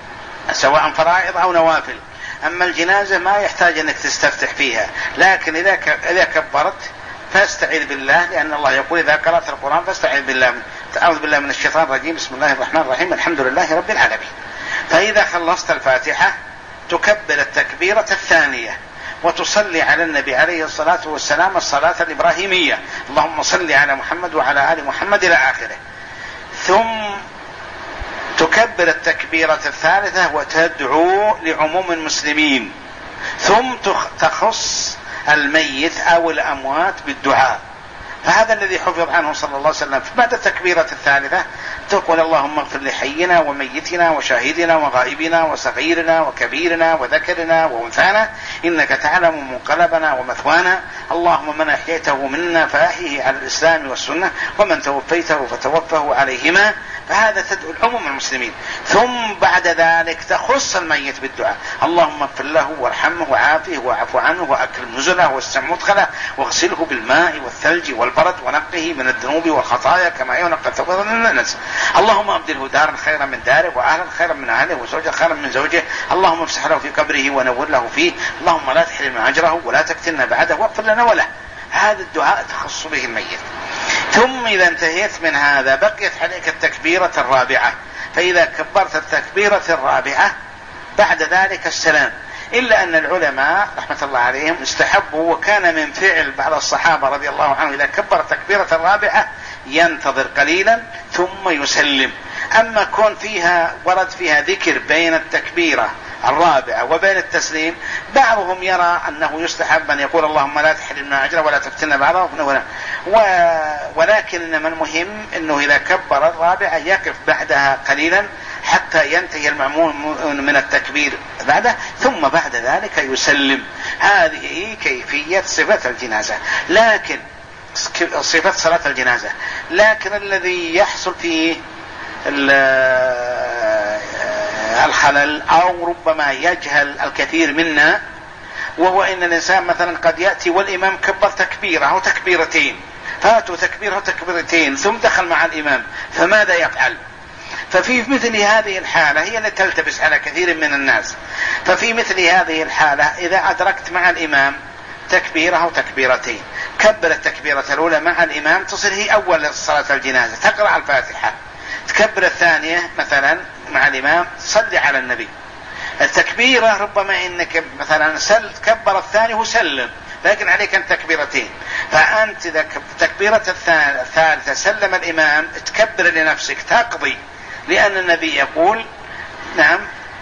سواء فرائض أو نوافل. أما الجنازة ما يحتاج أنك تستفتح فيها، لكن إذا إذا كبرت فاستعذ بالله، لأن الله يقول إذا قرأت القرآن فاستعذ بالله أعوذ بالله من الشيطان الرجيم بسم الله الرحمن الرحيم الحمد لله رب العالمين. فإذا خلصت الفاتحة تكبر التكبيرة الثانية وتصلي على النبي عليه الصلاة والسلام الصلاة الإبراهيمية اللهم صل على محمد وعلى آل محمد إلى آخره. ثم تكبر التكبيرة الثالثة وتدعو لعموم المسلمين، ثم تخص الميت أو الأموات بالدعاء. فهذا الذي حفظ عنه صلى الله عليه وسلم. بعد التكبيرة الثالثة تقول اللهم اغفر لحينا وميتنا وشاهدنا وغائبنا وصغيرنا وكبيرنا وذكرنا وأنثانا إنك تعلم منقلبنا ومثوانا، اللهم من أحييته منا فأحيه على الإسلام والسنة ومن توفيته فتوفه عليهما. فهذا تدعو العموم المسلمين. ثم بعد ذلك تخص الميت بالدعاء اللهم اغفر له وارحمه وعافه واعف عنه واكرم نزله واسع مدخله واغسله بالماء والثلج والبرد ونقه من الذنوب والخطايا كما ينقى الثوب من النجس، اللهم ابدله دارا خيرا من داره واهلا خيرا من اهله وزوجا خيرا من زوجه، اللهم افسح له في قبره ونور له فيه، اللهم لا تحرمنا اجره ولا تفتنا بعده واغفر لنا وله. هذا الدعاء تخص به الميت. ثم إذا انتهيت من هذا بقيت عليك التكبيرة الرابعة، فإذا كبرت التكبيرة الرابعة بعد ذلك السلام، إلا أن العلماء رحمة الله عليهم استحبوا وكان من فعل بعض الصحابة رضي الله عنهم إذا كبر التكبيرة الرابعة ينتظر قليلا ثم يسلم. أما كون فيها ورد فيها ذكر بين التكبيرة الرابعة وبين التسليم بعضهم يرى أنه يستحب أن يقول اللهم لا تحرمنا أجره ولا تفتنا بعضه، ولكن إنما المهم أنه إذا كبر الرابعة يقف بعدها قليلا حتى ينتهي المأموم من التكبير بعده ثم بعد ذلك يسلم. هذه كيفية صفة الجنازة، لكن صفة صلاة الجنازة. لكن الذي يحصل فيه الخلل أو ربما يجهل الكثير منا وهو إن الإنسان مثلا قد يأتي والإمام كبر تكبيرة أو تكبيرتين، فاتوا تكبيرة أو تكبيرتين ثم دخل مع الإمام، فماذا يفعل؟ ففي مثل هذه الحالة هي التي تلتبس على كثير من الناس. ففي مثل هذه الحالة إذا أدركت مع الإمام تكبيرة أو تكبيرتين كبر التكبيرة الأولى مع الإمام تصير هي أول صلاة الجنازة، تقرأ الفاتحة، تكبر الثانية مثلا مع الإمام صلي على النبي. التكبيرة ربما إنك مثلا سل كبر الثاني وسلم لكن عليك أن تكبيرتين، فأنت إذا تكبيرة الثالثة سلم الإمام تكبر لنفسك تقضي، لأن النبي يقول نعم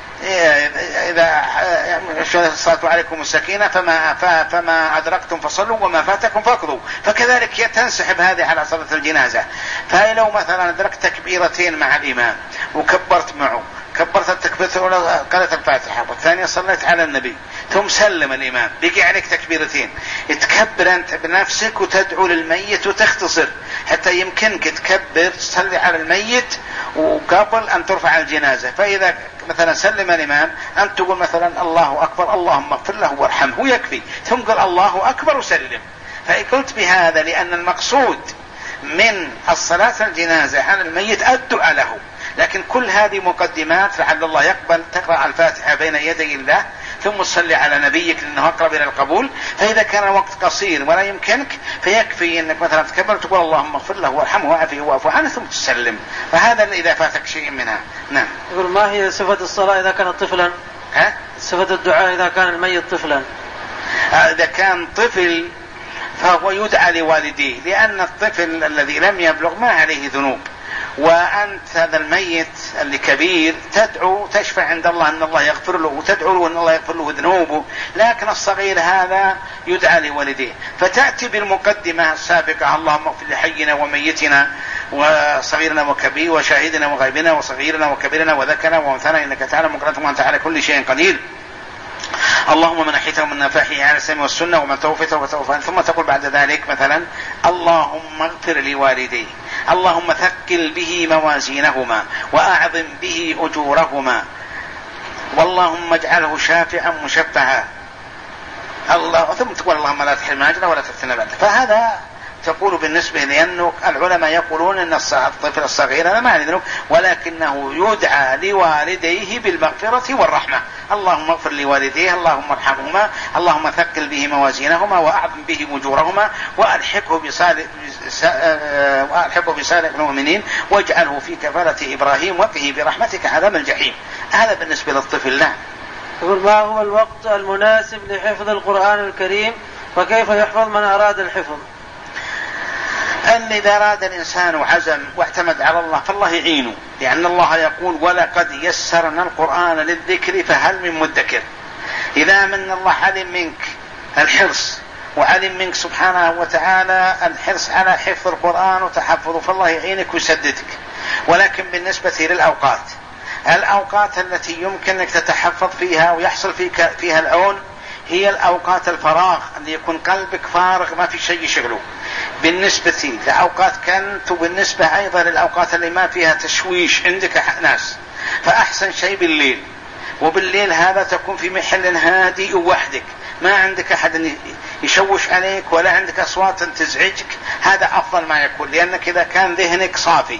إذا الصلاة عليكم السكينة فما, فما أدركتم فصلوا وما فاتكم فاقضوا، فكذلك تنسحب هذه على صلاة الجنازة. فلو مثلا أدركت تكبيرتين مع الإمام وكبرت معه، كبرت التكبيرة الأولى قالت الفاتحة والثانية صليت على النبي ثم سلم الإمام بقي عليك تكبيرتين، تكبر أنت بنفسك وتدعو للميت وتختصر حتى يمكنك تكبر تصلي على الميت وقبل أن ترفع الجنازة. فإذا مثلا سلم الإمام أن تقول مثلا الله أكبر اللهم اغفر له وارحمه ويكفي، ثم قل الله أكبر وسلم. فقلت بهذا لأن المقصود من الصلاة الجنازة على الميت الدعاء له، لكن كل هذه مقدمات لعل الله يقبل. تقرأ الفاتحة بين يدي الله ثم تصلي على نبيك لأنه أقرب إلى القبول. فإذا كان الوقت قصير ولا يمكنك فيكفي أنك مثلا تكبر تقول اللهم اغفر له وارحمه وعافه واعف عنه ثم تسلم. فهذا إذا فاتك شيء منها. نعم. يقول ما هي صفة الصلاة إذا كان طفلا؟ ها؟ صفة الدعاء إذا كان الميت طفلا؟ إذا كان طفل فهو يدعى لوالديه، لأن الطفل الذي لم يبلغ ما عليه ذنوب، وأنت هذا الميت اللي كبير تدعو تشفع عند الله أن الله يغفر له وتدعو له أن الله يغفر له ذنوبه، لكن الصغير هذا يدعى لوالديه. فتأتي بالمقدمة السابقة اللهم اغفر لحينا وميتنا وصغيرنا وكبير وشاهدنا وغائبنا وصغيرنا وكبيرنا وذكرنا وأنثانا إنك تعلم مقدرتهم وأنت على كل شيء قدير، اللهم من أحيته من نفاحه على السمع والسنة ومن توفته فتوفى. ثم تقول بعد ذلك مثلا اللهم اغفر لوالديه، اللهم ثقل به موازينهما وأعظم به أجورهما، واللهم اجعله شافعا مشفعا. الله ثم تقول اللهم لا تحرمنا أجره ولا تفتنا بعده. فهذا تقول بالنسبة لأنه العلماء يقولون أن الطفل الصغير لا معنى ذنوب، ولكنه يدعى لوالديه بالمغفرة والرحمة. اللهم اغفر لوالديه، اللهم ارحمهما، اللهم ثقل به موازينهما وأعظم به أجورهما، وألحقه بصالح وألحقه بصالح المؤمنين، واجعله في كفالة إبراهيم، وقه برحمتك عذاب الجحيم. هذا بالنسبة للطفل. لا. يقول: ما هو الوقت المناسب لحفظ القرآن الكريم، وكيف يحفظ من أراد الحفظ؟ أن إذا أراد الإنسان وعزم واعتمد على الله فالله يعينه، لأن الله يقول: ولقد يسرنا القرآن للذكر فهل من مدكر. إذا من الله علم منك الحرص وعلم منك سبحانه وتعالى الحرص على حفظ القرآن وتحفظه فالله يعينك ويسددك. ولكن بالنسبة للأوقات، الأوقات التي يمكن أنك تتحفظ فيها ويحصل فيك فيها العون هي الأوقات الفراغ اللي يكون قلبك فارغ ما في شيء يشغله. بالنسبة لأوقات كنت، وبالنسبة أيضا للأوقات اللي ما فيها تشويش عندك ناس، فأحسن شيء بالليل. وبالليل هذا تكون في محل هادئ وحدك، ما عندك أحد يشوش عليك ولا عندك أصوات تزعجك، هذا أفضل ما يكون. لأنك إذا كان ذهنك صافي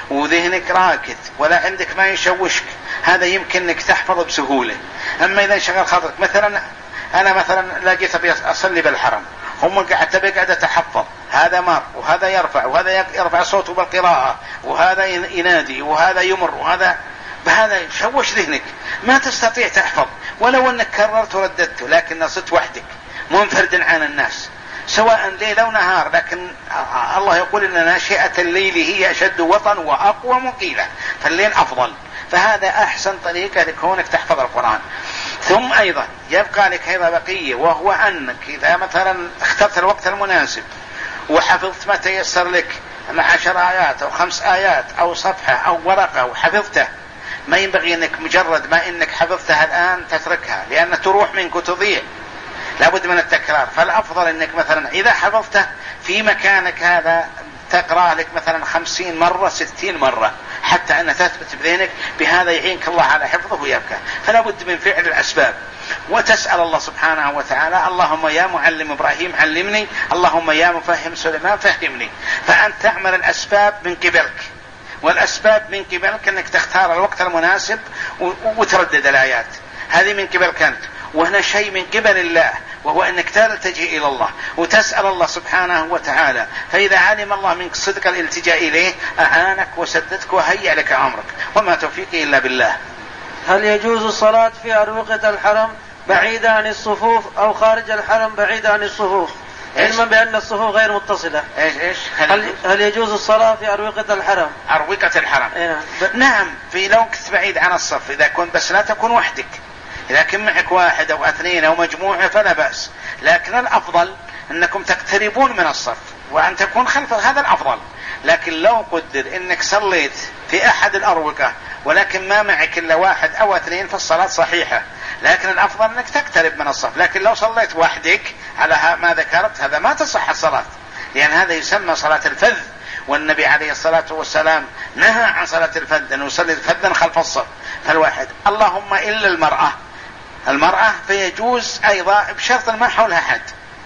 وذهنك راكد ولا عندك ما يشوشك هذا يمكن أنك تحفظ بسهولة. أما إذا انشغل خاطرك، مثلا أنا مثلا لقيت أبي أصلي بالحرم، هم قاعد تبي قاعد أتحفظ، هذا مر وهذا يرفع وهذا يرفع صوته بالقراءة وهذا ينادي وهذا يمر وهذا، بهذا يشوش ذهنك ما تستطيع تحفظ. ولو أنك كررت ورددت لكن صرت وحدك منفرد عن الناس سواء ليل أو نهار. لكن الله يقول إن ناشئة الليل هي أشد وطن وأقوى مقيلة، فالليل أفضل. فهذا أحسن طريقة لكونك تحفظ القرآن. ثم أيضا يبقى لك أيضا بقية، وهو أنك إذا مثلا اخترت الوقت المناسب وحفظت ما تيسر لك مع عشر آيات أو خمس آيات أو صفحة أو ورقة وحفظته، ما ينبغي أنك مجرد ما أنك حفظتها الآن تتركها، لأن تروح منك وتضيع، لابد من التكرار. فالأفضل أنك مثلا إذا حفظته في مكانك هذا تقرأ لك مثلا خمسين مرة ستين مرة حتى أن تثبت بذهنك، بهذا يعينك الله على حفظه ويبكى. فلا بد من فعل الأسباب، وتسأل الله سبحانه وتعالى: اللهم يا معلم إبراهيم علمني، اللهم يا مفهم سليمان فهمني. فأنت تعمل الأسباب من قبلك، والأسباب من قبلك أنك تختار الوقت المناسب وتردد الآيات، هذه من قبلك أنت. وهنا شيء من قبل الله، وهو أنك تلتجئ إلى الله وتسأل الله سبحانه وتعالى. فإذا علم الله منك صدق الالتجاء إليه أعانك وسددك وهيأ لك أمرك، وما توفيقي إلا بالله. هل يجوز الصلاة في أروقة الحرم بعيدة عن الصفوف أو خارج الحرم بعيدة عن الصفوف، علما بأن الصفوف غير متصلة؟ إيش إيش هل, هل يجوز الصلاة في أروقة الحرم؟ أروقة الحرم إيه. نعم، في لو كنت بعيد عن الصف، إذا كنت بس لا تكون وحدك، إذا كان معك واحد أو اثنين أو مجموعة فلا بأس. لكن الأفضل أنكم تقتربون من الصف وأن تكون خلف، هذا الأفضل. لكن لو قدر أنك صليت في أحد الأروقة ولكن ما معك إلا واحد أو اثنين فالصلاة صحيحة، لكن الأفضل أنك تقترب من الصف. لكن لو صليت وحدك على ما ذكرت هذا ما تصح الصلاة، لأن هذا يسمى صلاة الفذ، والنبي عليه الصلاة والسلام نهى عن صلاة الفذ، أنه يصلي فذا خلف الصف. فالواحد اللهم إلا المرأة، المرأة فيجوز أيضا بشرط ما حولها حد،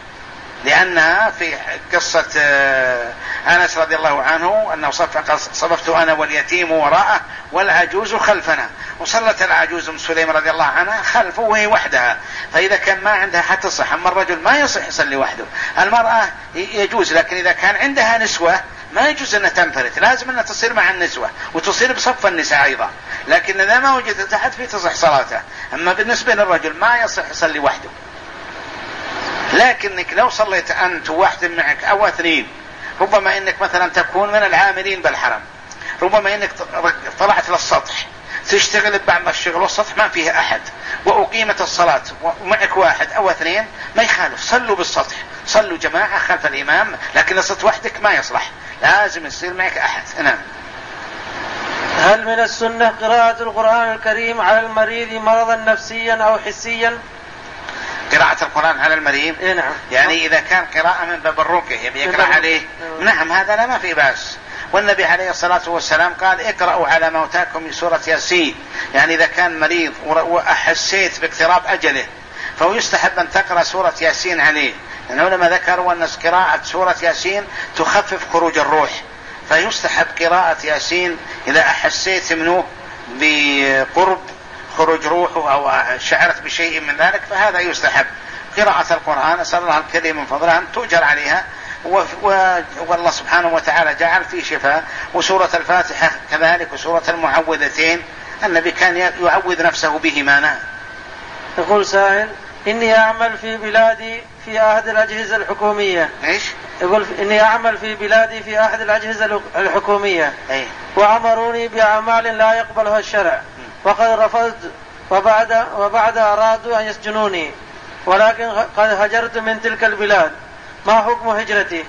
لأنها في قصة أنس رضي الله عنه أنه صففت أنا واليتيم وراءه والعجوز خلفنا، وصلت العجوز أم سليم رضي الله عنها خلفه وهي وحدها. فإذا كان ما عندها حتى تصح، أما الرجل ما يصح يصلي وحده. المرأة يجوز، لكن إذا كان عندها نسوة ما يجوز أن تنفرد، لازم أن تصير مع النسوة وتصير بصف النساء أيضا. لكن إذا ما وجدت أحد في تصح صلاته. أما بالنسبة للرجل ما يصح يصلي وحده. لكنك لو صليت أنت واحد معك أو اثنين، ربما إنك مثلا تكون من العاملين بالحرم، ربما إنك طلعت للسطح تشتغل بعض الشغل والسطح ما فيه أحد، وأقيمت الصلاة ومعك واحد أو اثنين ما يخالف، صلوا بالسطح، صلوا جماعة خلف الإمام. لكن السطح وحدك ما يصلح، لازم يصير معك أحد. نعم. هل من السنة قراءة القرآن الكريم على المريض مرضا نفسيا أو حسيا؟ قراءة القرآن على المريض؟ إيه نعم. يعني إذا كان قراءة من باب الرقية يبي يقرأ عليه، نعم هذا لا ما في بأس. والنبي عليه الصلاة والسلام قال: اقرأوا على موتاكم من سورة ياسين. يعني إذا كان مريض وأحسيت باقتراب أجله فهو يستحب أن تقرأ سورة ياسين عليه، العلماء ذكروا أن قراءة سورة ياسين تخفف خروج الروح، فيستحب قراءة ياسين إذا أحسيت منه بقرب خروج روحه أو شعرت بشيء من ذلك، فهذا يستحب قراءة القرآن. أسأل الله الكريم من فضله أن تؤجر عليها، والله سبحانه وتعالى جعل فيه شفاء. وسورة الفاتحة كذلك، وسورة المعوذتين النبي كان يعوذ نفسه بهما. نعم. يقول سائل: إني أعمل في بلادي في أحد الأجهزة الحكومية. إيش؟ يقول: إني أعمل في بلادي في أحد الأجهزة الحكومية. أي. وأمروني بأعمال لا يقبلها الشرع، وقد رفضت، وبعد وبعد أرادوا أن يسجنوني، ولكن قد هجرت من تلك البلاد، ما حكم هجرتي؟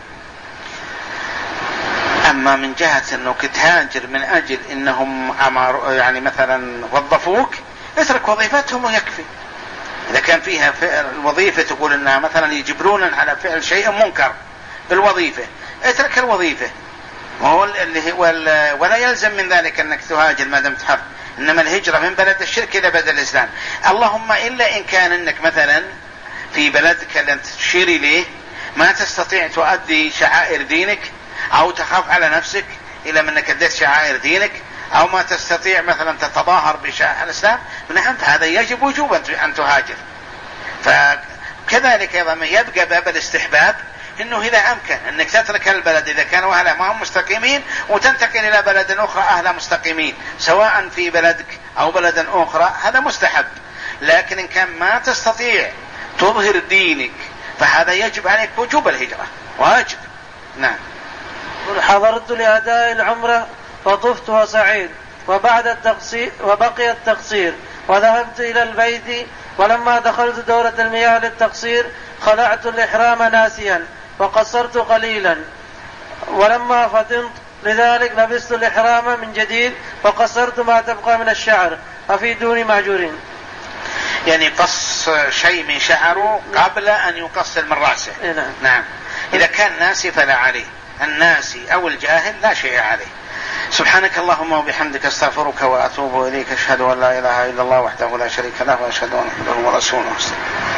أما من جهة أنك تهاجر من أجل أنهم أمر يعني مثلا وظفوك، اترك وظيفتهم ويكفي. إذا كان فيها فعل الوظيفة تقول أنها مثلا يجبرون على فعل شيء منكر بالوظيفة، اترك الوظيفة، وهو اللي هو ولا يلزم من ذلك أنك تهاجر ما دمت حر. إنما الهجرة من بلد الشرك إلى بلد الإسلام، اللهم إلا إن كان أنك مثلا في بلدك الذي تشير إليه ما تستطيع تؤدي شعائر دينك، أو تخاف على نفسك إلى منك أديت شعائر دينك، أو ما تستطيع مثلا تتظاهر بشعائر الإسلام، نعم فهذا يجب وجوبا أن تهاجر. فكذلك أيضا يبقى باب الاستحباب، إنه إذا أمكن أنك تترك البلد إذا كانوا أهلا ما هم مستقيمين وتنتقل إلى بلد أخرى أهلا مستقيمين، سواء في بلدك أو بلد أخرى، هذا مستحب. لكن إن كان ما تستطيع تظهر دينك فهذا يجب عليك وجوب الهجرة، واجب. نعم. حضرت لأداء العمرة وطفت وسعيد، وبعد التقصير وبقي التقصير، وذهبت إلى البيت، ولما دخلت دورة المياه للتقصير خلعت الإحرام ناسيا وقصرت قليلا، ولما فطنت لذلك لبست الإحرام من جديد وقصرت ما تبقى من الشعر، أفيدوني مأجورين. يعني قص شيء من شعره قبل أن يقصر من رأسه. نعم. نعم. إذا كان ناسي فلا عليه، الناسي أو الجاهل لا شيء عليه. سبحانك اللهم وبحمدك استغفرك وأتوب إليك، أشهد أن لا إله إلا الله وحده لا شريك له، وأشهد أن محمدا رسول الله.